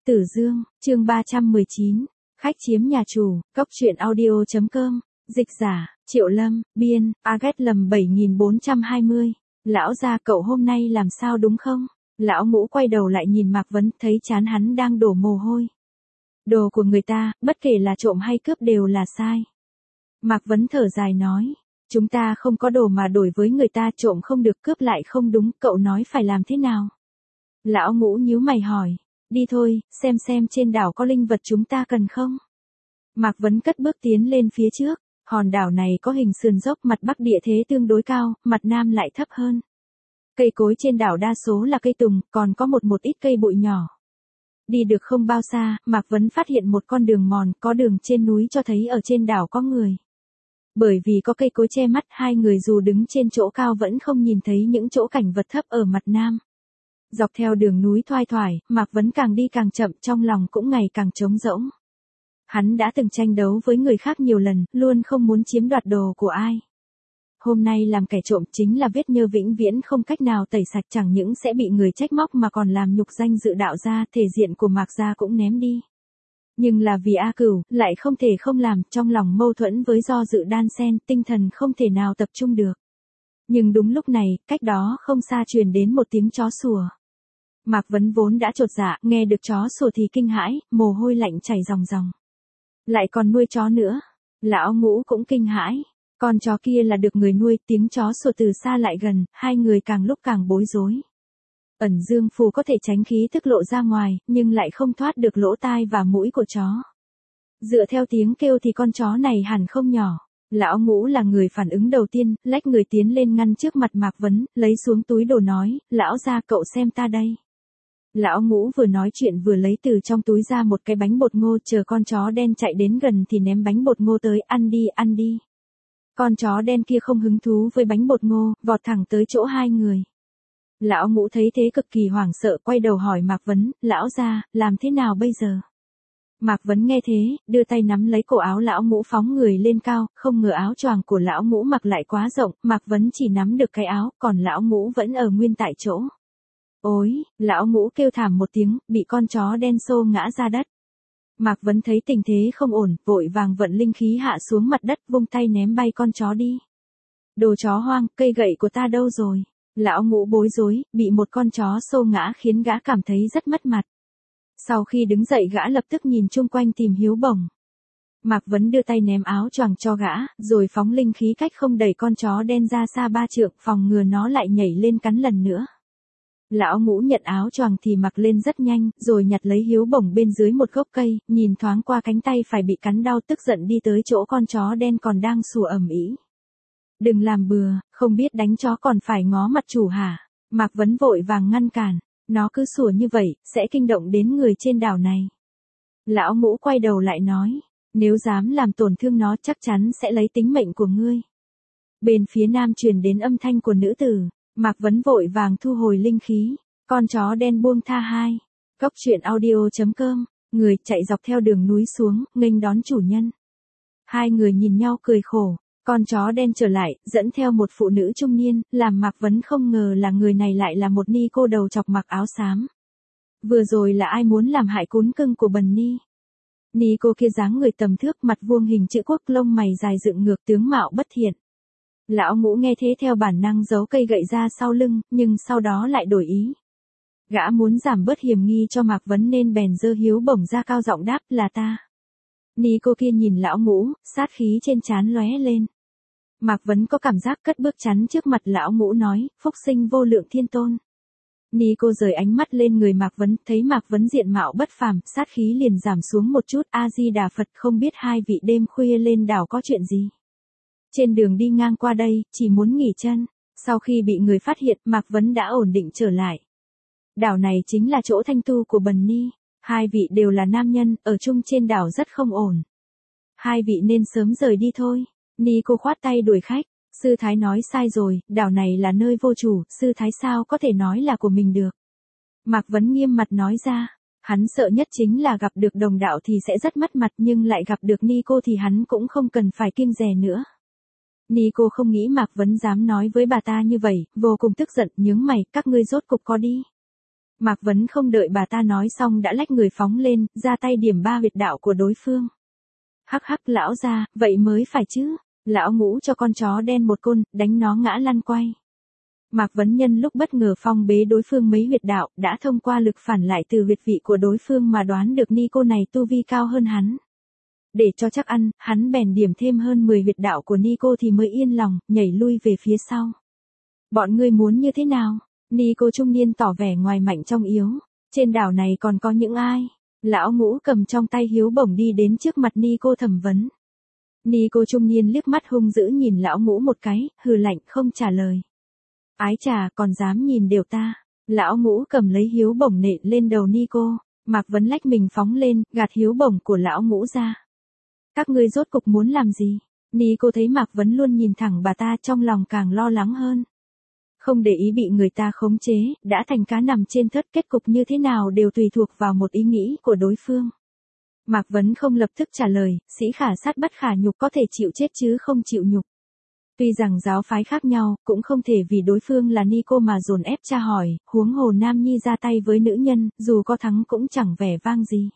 Tử Dương, chương 319, khách chiếm nhà chủ, cốc truyện audio.com, dịch giả, Triệu Lâm, biên, Agat lầm 7420, lão gia cậu hôm nay làm sao đúng không? Lão Ngũ quay đầu lại nhìn Mạc Vấn, thấy trán hắn đang đổ mồ hôi. Đồ của người ta, bất kể là trộm hay cướp đều là sai. Mạc Vấn thở dài nói, chúng ta không có đồ mà đổi với người ta, trộm không được cướp lại không đúng, cậu nói phải làm thế nào? Lão Ngũ nhíu mày hỏi, đi thôi, xem trên đảo có linh vật chúng ta cần không? Mạc Vấn cất bước tiến lên phía trước, hòn đảo này có hình sườn dốc, mặt bắc địa thế tương đối cao, mặt nam lại thấp hơn. Cây cối trên đảo đa số là cây tùng, còn có một ít cây bụi nhỏ. Đi được không bao xa, Mạc Vấn phát hiện một con đường mòn, có đường trên núi cho thấy ở trên đảo có người. Bởi vì có cây cối che mắt, hai người dù đứng trên chỗ cao vẫn không nhìn thấy những chỗ cảnh vật thấp ở mặt nam. Dọc theo đường núi thoai thoải, Mạc Vấn càng đi càng chậm, trong lòng cũng ngày càng trống rỗng. Hắn đã từng tranh đấu với người khác nhiều lần, luôn không muốn chiếm đoạt đồ của ai. Hôm nay làm kẻ trộm chính là vết nhơ vĩnh viễn không cách nào tẩy sạch, chẳng những sẽ bị người trách móc mà còn làm nhục danh dự đạo gia, thể diện của Mạc gia cũng ném đi. Nhưng là vì A Cửu, lại không thể không làm, trong lòng mâu thuẫn với do dự đan xen, tinh thần không thể nào tập trung được. Nhưng đúng lúc này, cách đó không xa truyền đến một tiếng chó sủa. Mạc Vấn vốn đã chột dạ, nghe được chó sủa thì kinh hãi, mồ hôi lạnh chảy ròng ròng. Lại còn nuôi chó nữa. Lão Ngũ cũng kinh hãi. Con chó kia là được người nuôi, tiếng chó sủa từ xa lại gần, hai người càng lúc càng bối rối. Ẩn dương phù có thể tránh khí tức lộ ra ngoài, nhưng lại không thoát được lỗ tai và mũi của chó. Dựa theo tiếng kêu thì con chó này hẳn không nhỏ. Lão Ngũ là người phản ứng đầu tiên, lách người tiến lên ngăn trước mặt Mạc Vấn, lấy xuống túi đồ nói, lão gia cậu xem ta đây. Lão Ngũ vừa nói chuyện vừa lấy từ trong túi ra một cái bánh bột ngô, chờ con chó đen chạy đến gần thì ném bánh bột ngô tới, ăn đi, ăn đi. Con chó đen kia không hứng thú với bánh bột ngô, vọt thẳng tới chỗ hai người. Lão Ngũ thấy thế cực kỳ hoảng sợ, quay đầu hỏi Mạc Vấn, lão gia, làm thế nào bây giờ? Mạc Vấn nghe thế, đưa tay nắm lấy cổ áo Lão Ngũ phóng người lên cao, không ngờ áo choàng của Lão Ngũ mặc lại quá rộng, Mạc Vấn chỉ nắm được cái áo, còn Lão Ngũ vẫn ở nguyên tại chỗ. Ôi, Lão Ngũ kêu thảm một tiếng, bị con chó đen xô ngã ra đất. Mạc Vấn thấy tình thế không ổn, vội vàng vận linh khí hạ xuống mặt đất, vung tay ném bay con chó đi. Đồ chó hoang, cây gậy của ta đâu rồi? Lão Ngũ bối rối, bị một con chó xô ngã khiến gã cảm thấy rất mất mặt. Sau khi đứng dậy gã lập tức nhìn chung quanh tìm hiếu bổng. Mạc Vấn đưa tay ném áo choàng cho gã, rồi phóng linh khí cách không đẩy con chó đen ra xa 3 trượng, phòng ngừa nó lại nhảy lên cắn lần nữa. Lão Ngũ nhận áo choàng thì mặc lên rất nhanh, rồi nhặt lấy hiếu bổng bên dưới một gốc cây, nhìn thoáng qua cánh tay phải bị cắn đau, tức giận đi tới chỗ con chó đen còn đang sủa ầm ĩ. Đừng làm bừa, không biết đánh chó còn phải ngó mặt chủ hả? Mạc Vấn vội vàng ngăn cản, nó cứ sủa như vậy, sẽ kinh động đến người trên đảo này. Lão Ngũ quay đầu lại nói, nếu dám làm tổn thương nó chắc chắn sẽ lấy tính mệnh của ngươi. Bên phía nam truyền đến âm thanh của nữ tử. Mạc Vấn vội vàng thu hồi linh khí, con chó đen buông tha hai. Cốc truyện audio.com, người chạy dọc theo đường núi xuống, nghênh đón chủ nhân. Hai người nhìn nhau cười khổ, con chó đen trở lại, dẫn theo một phụ nữ trung niên, làm Mạc Vấn không ngờ là người này lại là một ni cô đầu chọc mặc áo xám. Vừa rồi là ai muốn làm hại cún cưng của Bần Ni? Ni cô kia dáng người tầm thước, mặt vuông hình chữ quốc, lông mày dài dựng ngược, tướng mạo bất thiện. Lão Ngũ nghe thế theo bản năng giấu cây gậy ra sau lưng, nhưng sau đó lại đổi ý. Gã muốn giảm bớt hiểm nghi cho Mạc Vấn nên bèn giơ hiếu bổng ra cao giọng đáp, là ta. Ni cô kia nhìn Lão Ngũ, sát khí trên trán lóe lên. Mạc Vấn có cảm giác cất bước chắn trước mặt Lão Ngũ nói, phúc sinh vô lượng thiên tôn. Ni cô rời ánh mắt lên người Mạc Vấn, thấy Mạc Vấn diện mạo bất phàm, sát khí liền giảm xuống một chút. A Di Đà Phật, không biết hai vị đêm khuya lên đảo có chuyện gì? Trên đường đi ngang qua đây, chỉ muốn nghỉ chân. Sau khi bị người phát hiện, Mạc Vấn đã ổn định trở lại. Đảo này chính là chỗ thanh tu của Bần Ni. Hai vị đều là nam nhân, ở chung trên đảo rất không ổn. Hai vị nên sớm rời đi thôi. Ni cô khoát tay đuổi khách. Sư Thái nói sai rồi, đảo này là nơi vô chủ, Sư Thái sao có thể nói là của mình được. Mạc Vấn nghiêm mặt nói ra. Hắn sợ nhất chính là gặp được đồng đạo thì sẽ rất mất mặt, nhưng lại gặp được Ni cô thì hắn cũng không cần phải kiêng dè nữa. Ni cô không nghĩ Mạc Vấn dám nói với bà ta như vậy, vô cùng tức giận, nhướng mày, các ngươi rốt cục có đi. Mạc Vấn không đợi bà ta nói xong đã lách người phóng lên, ra tay điểm 3 huyệt đạo của đối phương. Hắc hắc lão gia, vậy mới phải chứ. Lão Ngũ cho con chó đen một côn, đánh nó ngã lăn quay. Mạc Vấn nhân lúc bất ngờ phong bế đối phương mấy huyệt đạo, đã thông qua lực phản lại từ huyệt vị của đối phương mà đoán được ni cô này tu vi cao hơn hắn. Để cho chắc ăn, hắn bèn điểm thêm hơn 10 huyệt đạo của ni cô thì mới yên lòng, nhảy lui về phía sau. Bọn ngươi muốn như thế nào? Ni cô trung niên tỏ vẻ ngoài mạnh trong yếu. Trên đảo này còn có những ai? Lão Ngũ cầm trong tay hiếu bổng đi đến trước mặt ni cô thẩm vấn. Ni cô trung niên liếc mắt hung dữ nhìn lão Ngũ một cái, hừ lạnh không trả lời. Ái chà, còn dám nhìn đều ta. Lão Ngũ cầm lấy hiếu bổng nện lên đầu ni cô. Mạc Vấn lách mình phóng lên, gạt hiếu bổng của lão Ngũ ra. Các ngươi rốt cục muốn làm gì? Ni cô thấy Mạc Vấn luôn nhìn thẳng bà ta, trong lòng càng lo lắng hơn. Không để ý bị người ta khống chế, đã thành cá nằm trên thớt, kết cục như thế nào đều tùy thuộc vào một ý nghĩ của đối phương. Mạc Vấn không lập tức trả lời, sĩ khả sát bất khả nhục, có thể chịu chết chứ không chịu nhục. Tuy rằng giáo phái khác nhau, cũng không thể vì đối phương là ni cô mà dồn ép tra hỏi, huống hồ nam nhi ra tay với nữ nhân, dù có thắng cũng chẳng vẻ vang gì.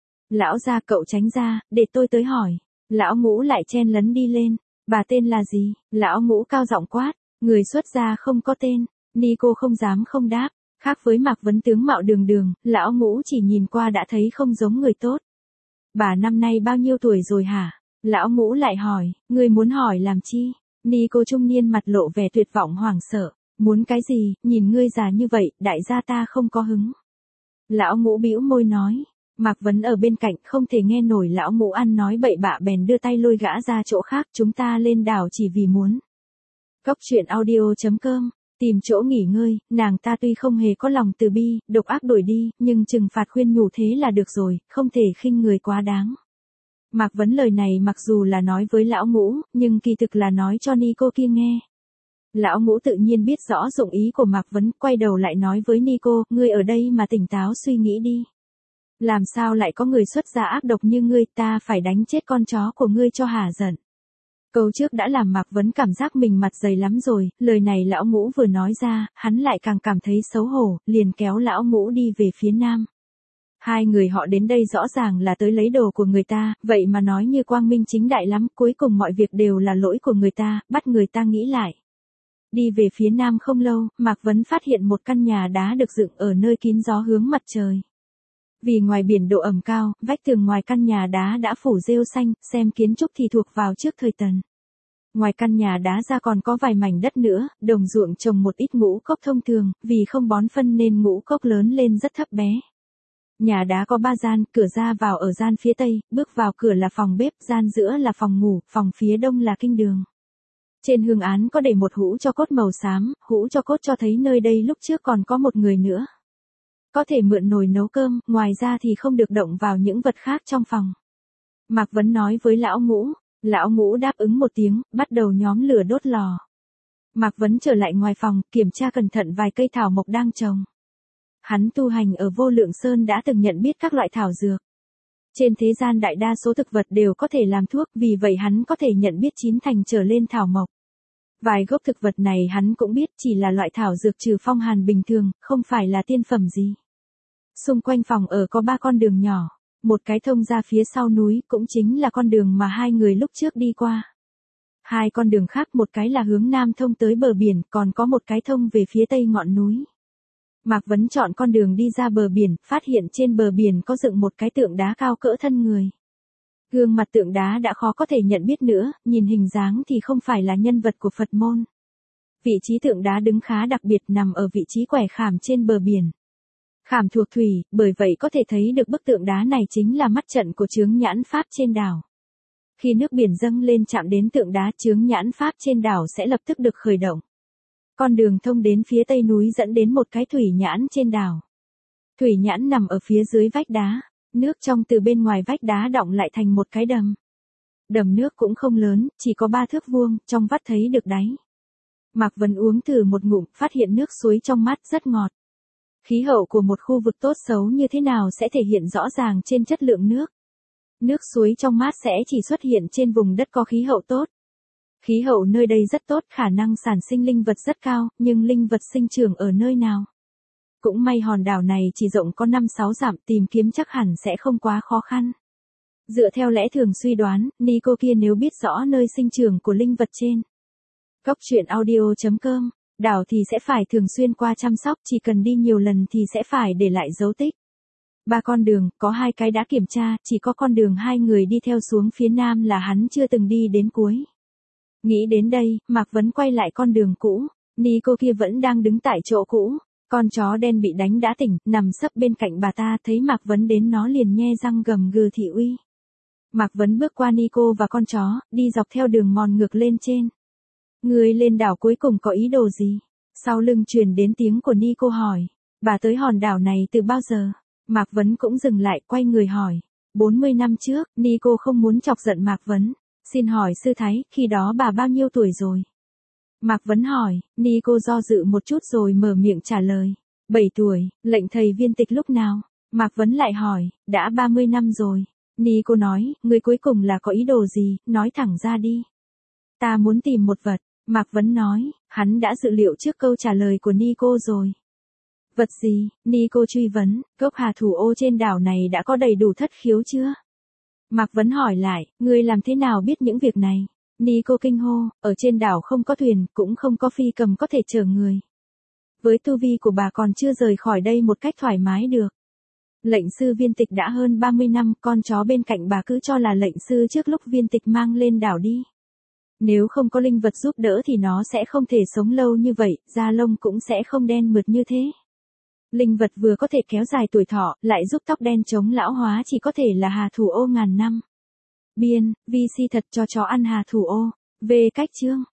Lão gia cậu tránh ra, để tôi tới hỏi. Lão Ngũ lại chen lấn đi lên. Bà tên là gì? Lão Ngũ cao giọng quát. Người xuất gia không có tên. Ni cô không dám không đáp. Khác với Mạc Vấn tướng mạo đường đường, lão Ngũ chỉ nhìn qua đã thấy không giống người tốt. Bà năm nay bao nhiêu tuổi rồi hả? Lão Ngũ lại hỏi, người muốn hỏi làm chi? Ni cô trung niên mặt lộ vẻ tuyệt vọng hoảng sợ. Muốn cái gì, nhìn ngươi già như vậy, đại gia ta không có hứng. Lão Ngũ bĩu môi nói. Mạc Vấn ở bên cạnh không thể nghe nổi lão Ngũ ăn nói bậy bạ bèn đưa tay lôi gã ra chỗ khác, chúng ta lên đảo chỉ vì muốn. Cốc truyện audio.com, tìm chỗ nghỉ ngơi, nàng ta tuy không hề có lòng từ bi, độc ác đổi đi, nhưng trừng phạt khuyên nhủ thế là được rồi, không thể khinh người quá đáng. Mạc Vấn lời này mặc dù là nói với lão Ngũ, nhưng kỳ thực là nói cho ni cô kia nghe. Lão Ngũ tự nhiên biết rõ dụng ý của Mạc Vấn, quay đầu lại nói với ni cô, ngươi ở đây mà tỉnh táo suy nghĩ đi. Làm sao lại có người xuất gia ác độc như ngươi, ta phải đánh chết con chó của ngươi cho hả giận. Câu trước đã làm Mạc Vấn cảm giác mình mặt dày lắm rồi, lời này lão Ngũ vừa nói ra, hắn lại càng cảm thấy xấu hổ, liền kéo lão Ngũ đi về phía nam. Hai người họ đến đây rõ ràng là tới lấy đồ của người ta, vậy mà nói như quang minh chính đại lắm, cuối cùng mọi việc đều là lỗi của người ta, bắt người ta nghĩ lại. Đi về phía nam không lâu, Mạc Vấn phát hiện một căn nhà đá được dựng ở nơi kín gió hướng mặt trời. Vì ngoài biển độ ẩm cao, vách tường ngoài căn nhà đá đã phủ rêu xanh, xem kiến trúc thì thuộc vào trước thời Tần. Ngoài căn nhà đá ra còn có vài mảnh đất nữa, đồng ruộng trồng một ít ngũ cốc thông thường, vì không bón phân nên ngũ cốc lớn lên rất thấp bé. Nhà đá có 3 gian, cửa ra vào ở gian phía tây, bước vào cửa là phòng bếp, gian giữa là phòng ngủ, phòng phía đông là kinh đường. Trên hương án có để một hũ tro cốt màu xám, hũ tro cốt cho thấy nơi đây lúc trước còn có một người nữa. Có thể mượn nồi nấu cơm, ngoài ra thì không được động vào những vật khác trong phòng. Mạc Vấn nói với lão Ngũ đáp ứng một tiếng, bắt đầu nhóm lửa đốt lò. Mạc Vấn trở lại ngoài phòng, kiểm tra cẩn thận vài cây thảo mộc đang trồng. Hắn tu hành ở Vô Lượng Sơn đã từng nhận biết các loại thảo dược. Trên thế gian đại đa số thực vật đều có thể làm thuốc, vì vậy hắn có thể nhận biết 9 thành trở lên thảo mộc. Vài gốc thực vật này hắn cũng biết chỉ là loại thảo dược trừ phong hàn bình thường, không phải là tiên phẩm gì. Xung quanh phòng ở có 3 con đường nhỏ, một cái thông ra phía sau núi, cũng chính là con đường mà hai người lúc trước đi qua. 2 con đường khác, một cái là hướng nam thông tới bờ biển, còn có một cái thông về phía tây ngọn núi. Mạc Vấn chọn con đường đi ra bờ biển, phát hiện trên bờ biển có dựng một cái tượng đá cao cỡ thân người. Gương mặt tượng đá đã khó có thể nhận biết nữa, nhìn hình dáng thì không phải là nhân vật của Phật môn. Vị trí tượng đá đứng khá đặc biệt, nằm ở vị trí quẻ khảm trên bờ biển. Khảm thuộc thủy, bởi vậy có thể thấy được bức tượng đá này chính là mắt trận của chướng nhãn pháp trên đảo. Khi nước biển dâng lên chạm đến tượng đá, chướng nhãn pháp trên đảo sẽ lập tức được khởi động. Con đường thông đến phía tây núi dẫn đến một cái thủy nhãn trên đảo. Thủy nhãn nằm ở phía dưới vách đá, nước trong từ bên ngoài vách đá đọng lại thành một cái đầm. Đầm nước cũng không lớn, chỉ có 3 thước vuông, trong vắt thấy được đáy. Mạc Vấn uống thử một ngụm, phát hiện nước suối trong mát rất ngọt. Khí hậu của một khu vực tốt xấu như thế nào sẽ thể hiện rõ ràng trên chất lượng nước. Nước suối trong mát sẽ chỉ xuất hiện trên vùng đất có khí hậu tốt. Khí hậu nơi đây rất tốt, khả năng sản sinh linh vật rất cao, nhưng linh vật sinh trưởng ở nơi nào? Cũng may hòn đảo này chỉ rộng có 5-6 dặm, tìm kiếm chắc hẳn sẽ không quá khó khăn. Dựa theo lẽ thường suy đoán, Nico kia nếu biết rõ nơi sinh trưởng của linh vật trên Cốc truyện audio.com, đảo thì sẽ phải thường xuyên qua chăm sóc, chỉ cần đi nhiều lần thì sẽ phải để lại dấu tích. 3 con đường, có 2 cái đã kiểm tra, chỉ có con đường 2 người đi theo xuống phía nam là hắn chưa từng đi đến cuối. Nghĩ đến đây, Mạc Vấn quay lại con đường cũ, Nico kia vẫn đang đứng tại chỗ cũ. Con chó đen bị đánh đã tỉnh, nằm sấp bên cạnh bà ta, thấy Mạc Vấn đến nó liền nhe răng gầm gừ thị uy. Mạc Vấn bước qua Nico và con chó, đi dọc theo đường mòn ngược lên trên. Người lên đảo cuối cùng có ý đồ gì? Sau lưng truyền đến tiếng của Nico hỏi. Bà tới hòn đảo này từ bao giờ? Mạc Vấn cũng dừng lại, quay người hỏi. 40 năm trước, Nico không muốn chọc giận Mạc Vấn. Xin hỏi sư thái, khi đó bà bao nhiêu tuổi rồi? Mạc Vấn hỏi, Nico do dự một chút rồi mở miệng trả lời. 7 tuổi, lệnh thầy viên tịch lúc nào? Mạc Vấn lại hỏi, đã 30 năm rồi. Nico nói, người cuối cùng là có ý đồ gì, nói thẳng ra đi. Ta muốn tìm một vật, Mạc Vấn nói, hắn đã dự liệu trước câu trả lời của Nico rồi. Vật gì? Nico truy vấn, cốc hà thủ ô trên đảo này đã có đầy đủ thất khiếu chưa? Mạc Vấn hỏi lại, ngươi làm thế nào biết những việc này? Nico kinh hô, ở trên đảo không có thuyền, cũng không có phi cầm có thể chở người. Với tu vi của bà còn chưa rời khỏi đây một cách thoải mái được. Lệnh sư viên tịch đã hơn 30 năm, con chó bên cạnh bà cứ cho là lệnh sư trước lúc viên tịch mang lên đảo đi. Nếu không có linh vật giúp đỡ thì nó sẽ không thể sống lâu như vậy, da lông cũng sẽ không đen mượt như thế. Linh vật vừa có thể kéo dài tuổi thọ, lại giúp tóc đen chống lão hóa chỉ có thể là hà thủ ô ngàn năm. Biên, VC thật cho chó ăn hà thủ ô. Về cách chương.